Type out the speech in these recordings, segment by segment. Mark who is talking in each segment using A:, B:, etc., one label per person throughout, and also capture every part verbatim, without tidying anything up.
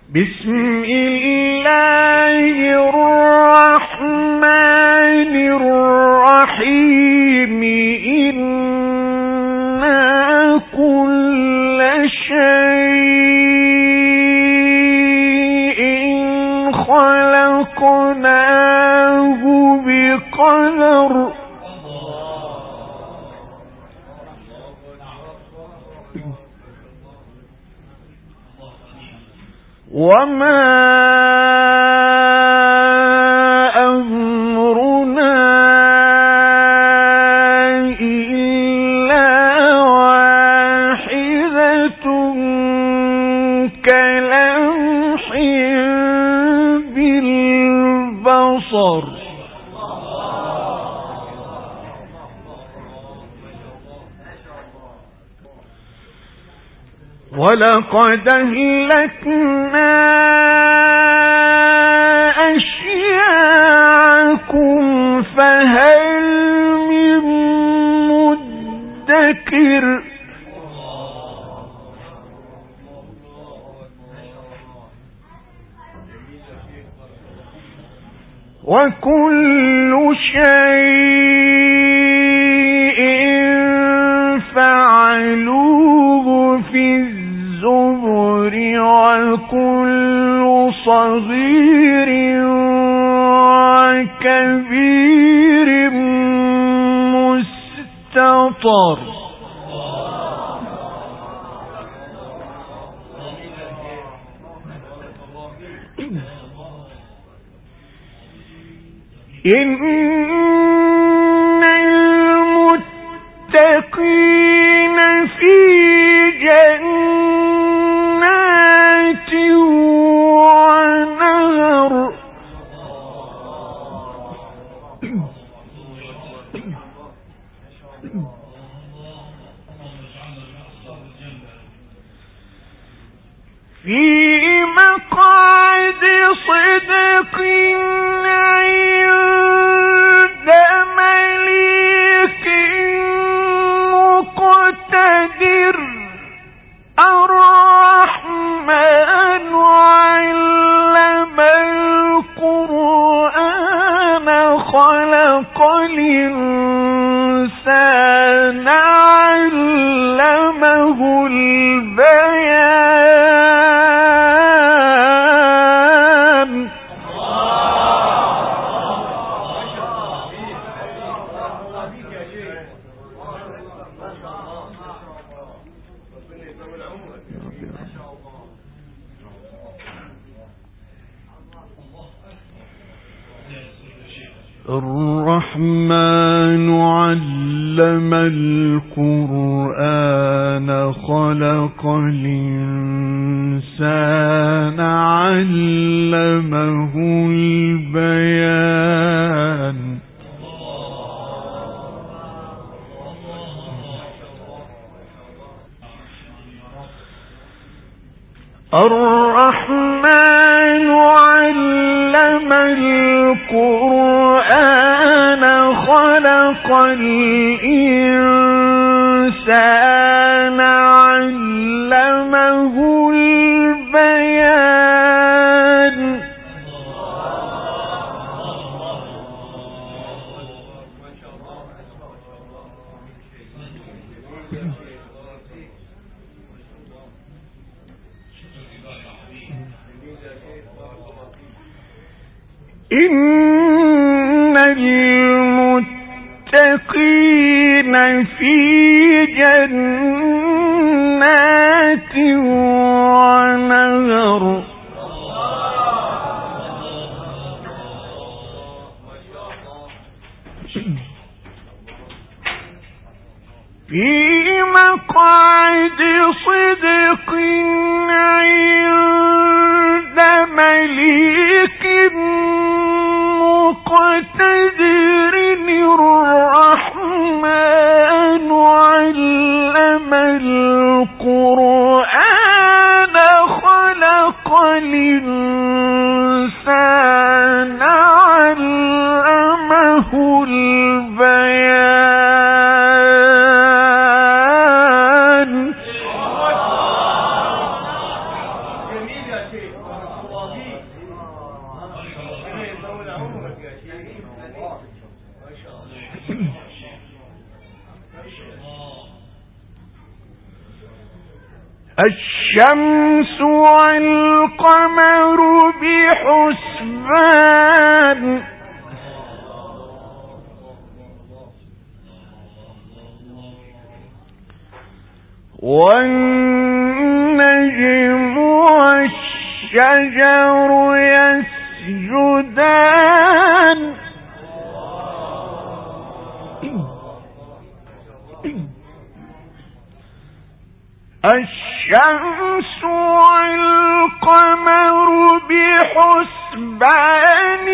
A: بسم الله الرحمن الرحيم إنا كل شيء خلقناه بقدر وما أمرنا إلا واحدة كلمح بالبصر ولقد أهلكنا أشياعكم فهل من مدكر وكل شيء فعلوه في الزبر وكل صغير وكبير مستطر إن المتقين في جنات ونهر في مقعد صدق عند مليك مقتدر الرحمن علم القرآن خلق الإنسان علمه البيان الرحمن علم القرآن خلق الإنسان علمه البيان الرحمن علم القرآن خلق الإنسان علمه البيان إن المتقين في جنات ونهر في مقعد صدق عند مليك مقتدر الرحمن علم القرآن خلق الإنسان علمه البيان الشمس والقمر بحسبان والنجم والشجر يسجدان الشمس والقمر بحسبان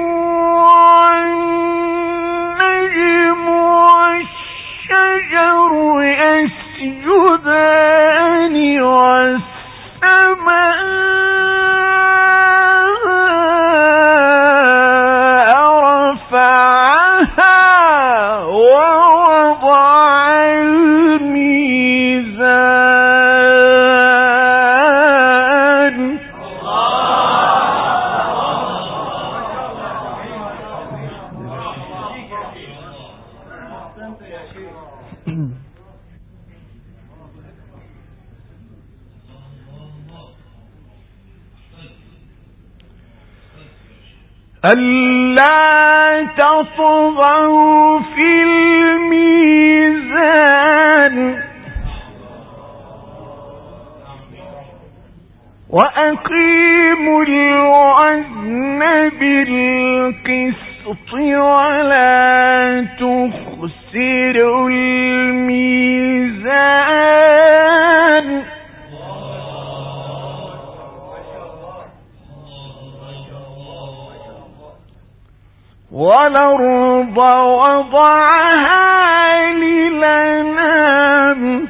A: والنجم والشجر يسجدان والسماء رفعها ووضع الميزان ألا تطغوا في الميزان وأقيموا الوزن بالقسط ولا تخسروا الميزان والأرض وضعها للأنام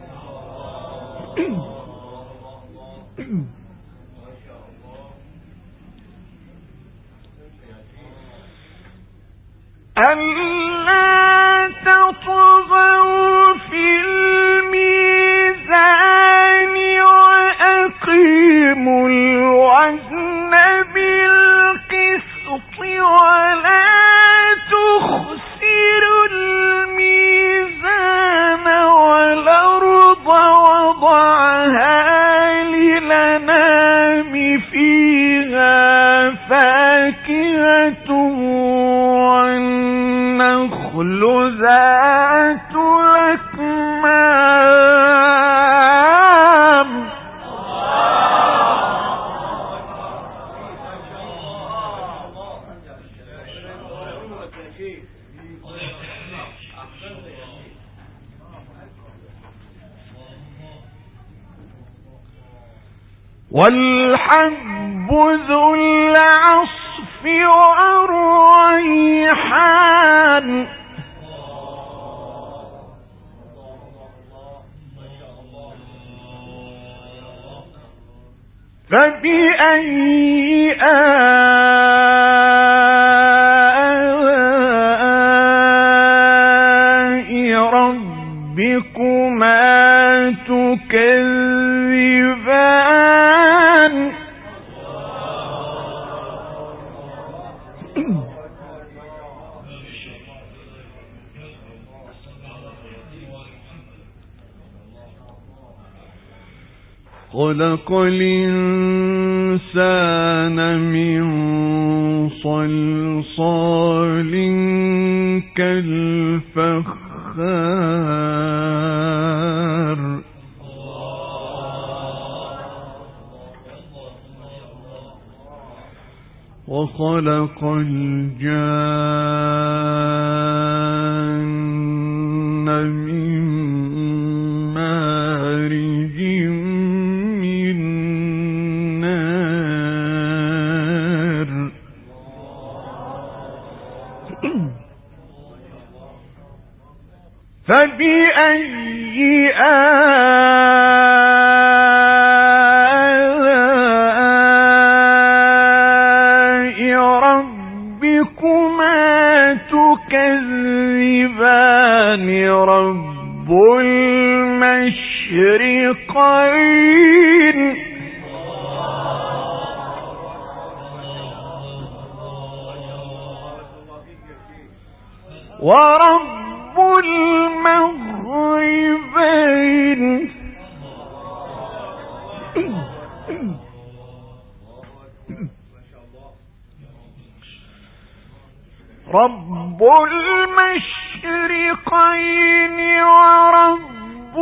A: ألا تطغوا في الميزان وأقيموا الوزن بالقسط ولا تخسروا الميزان والأرض وضعها للأنام فيها فاكهة والنخل ذات الأكمام والحب ذو العصف والريحان فبأي آلاء ربكما تكذبان خلق الإنسان من صلصال كالفخار وخلق الجان من مارج من نار فبأي آلاء ربكما تكذبان رب المشرقين ورب المغربين رب المشرقين ورب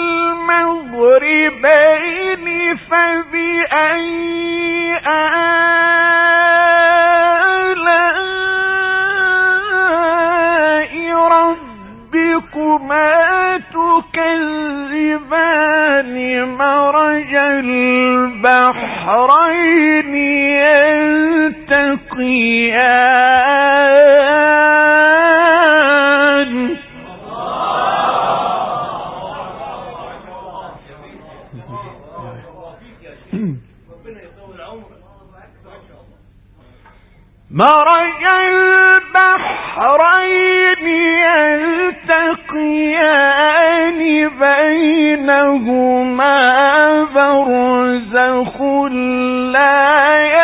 A: المغربين فبأي آلاء ربكما تكذبان مرج البحرين يلتقيان مرج البحرين يلتقيان بينهما برزخ لا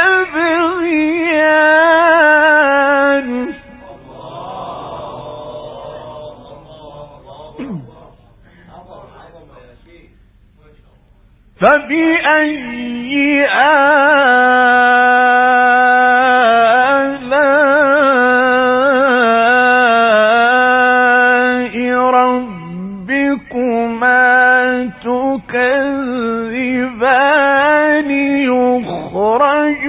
A: يبغيان فبأي آلاء ربكما تكذبان يخرج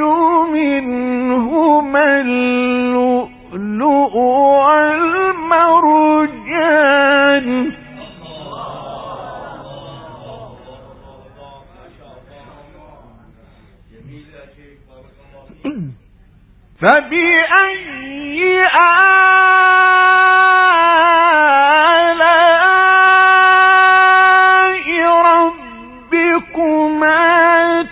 A: منهما اللؤلؤ والمرجان فبأي آلاء ربكما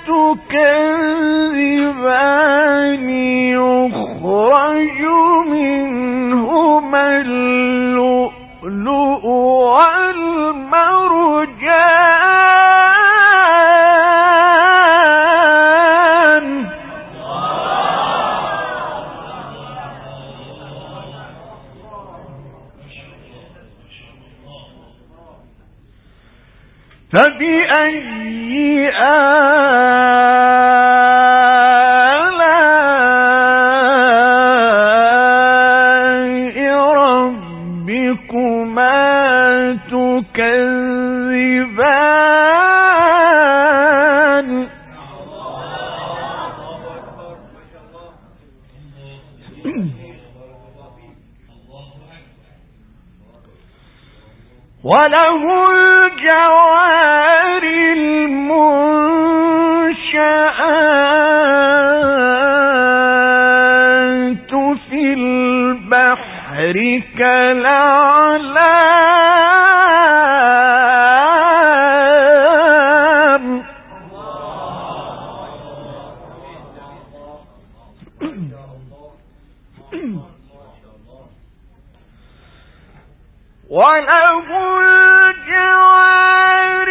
A: تكذبان يخرج منهما اللؤلؤ والمرجان فبأي آلاء ربكما تكذبان وله الجوار المنشآت في البحر كالأعلام وله الجوار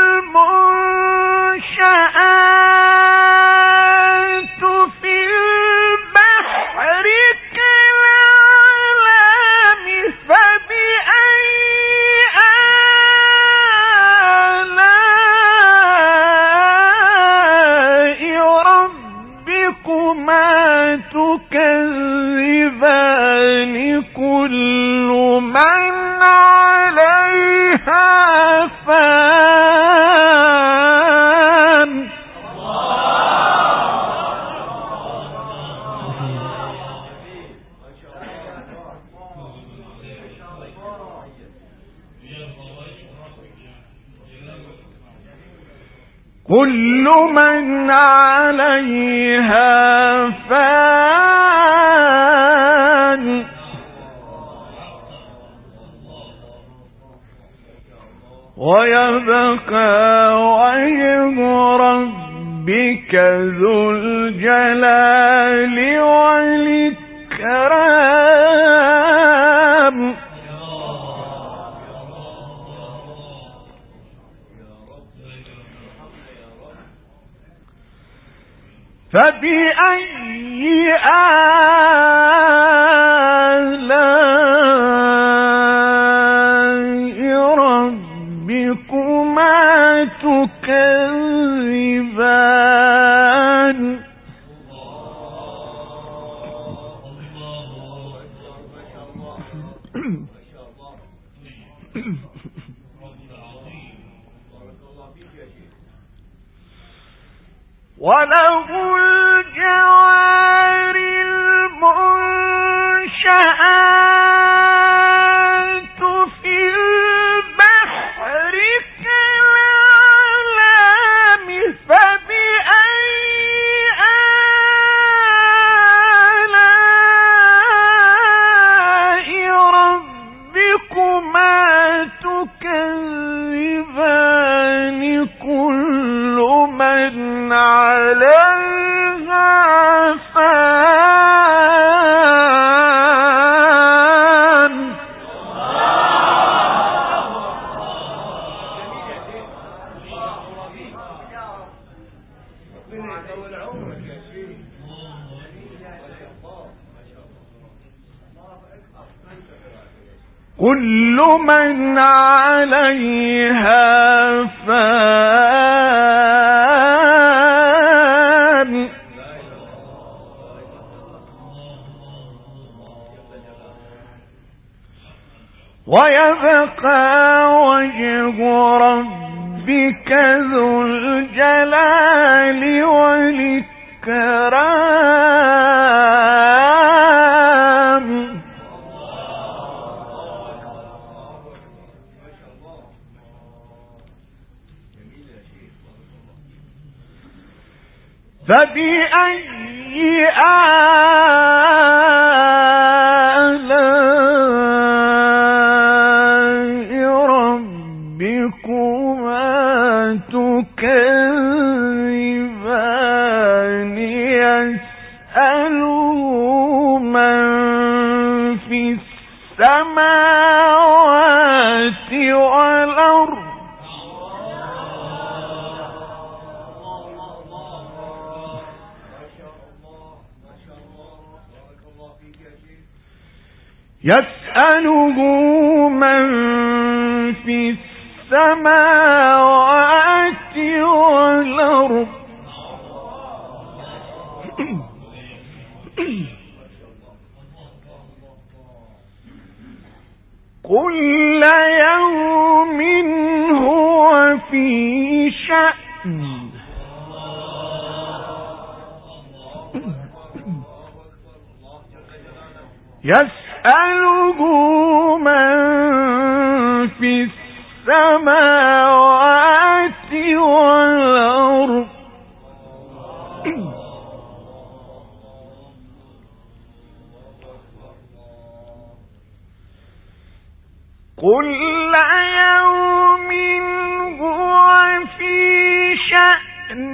A: المنشآت في البحر كالأعلام فبأي آلاء ربكما تكذبان كل من عليها فان كل من عليها فان ويبقى وجه ربك ذو الجلال والإكرام فبأي آلاء وله الجوار المنشآت في البحر كالأعلام فبأي آلاء ربكما تكذبان كل من عليها فان كل من عليها فان ويبقى وجه ربك ذو الجلال والإكرام فبأي آلاء ربكما تكذبان يسأله من في السماوات والأرض يسأله من في السماوات والأرض كل يوم هو في شأن يسأله من في السماوات والأرض كل يوم هو في شأن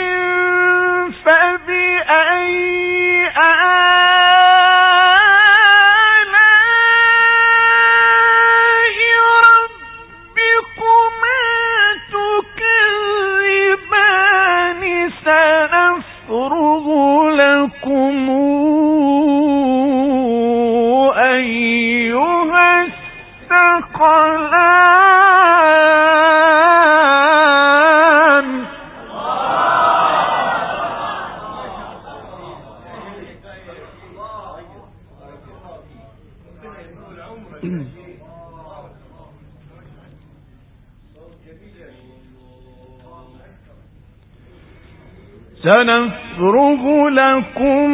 A: فبأي آلاء ربكما تكذبان سنفرغ لكم أيها الثقلان سنفرغ لكم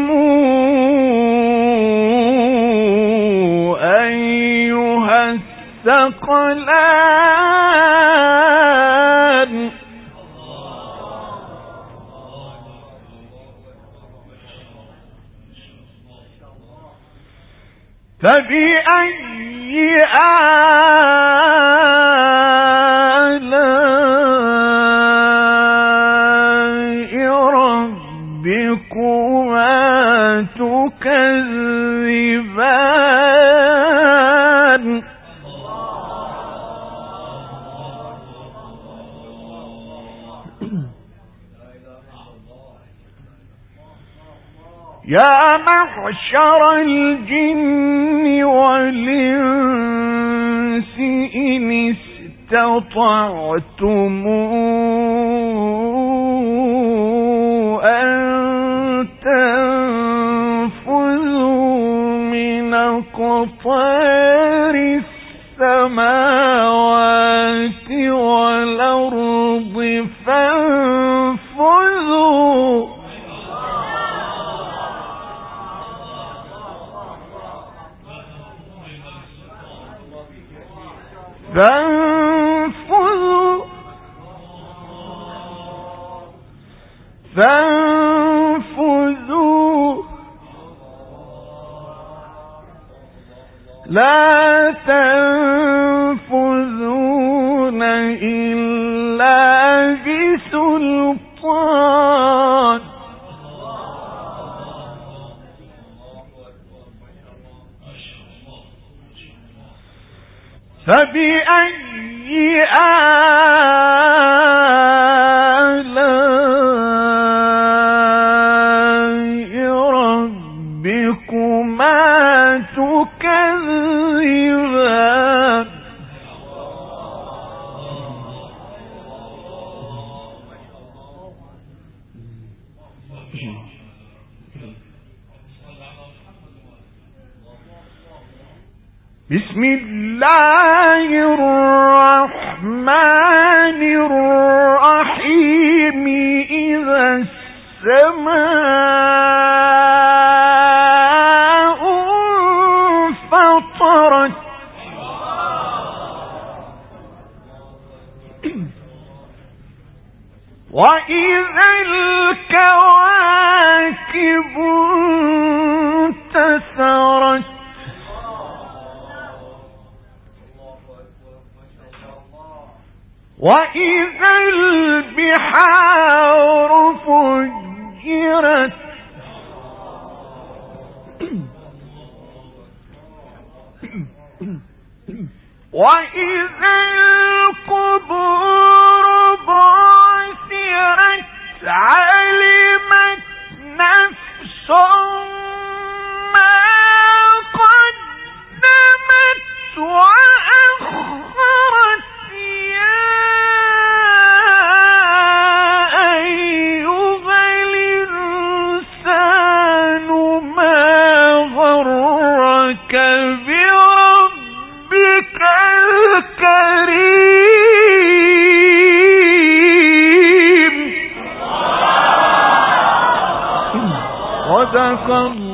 A: أيها الثقلان فبأي آلاء ربكما تكذبان يا معشر الجن والإنس إن استطعتم أن تنفذوا من أقطار السماوات والأرض فانفذوا فانفذوا لا تنفذون إلا بسلطان فبأي آلاء ربكما تكذبان بسم الله الرحمن الرحيم إذا السماء انفطرت وإذا الكواكب انتثرت وإذا البحار فجرت وإذا القبور بعثرت علمت نفس ما قدمت وأخرت صدق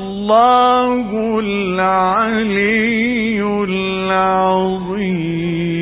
A: الله العلي العظيم.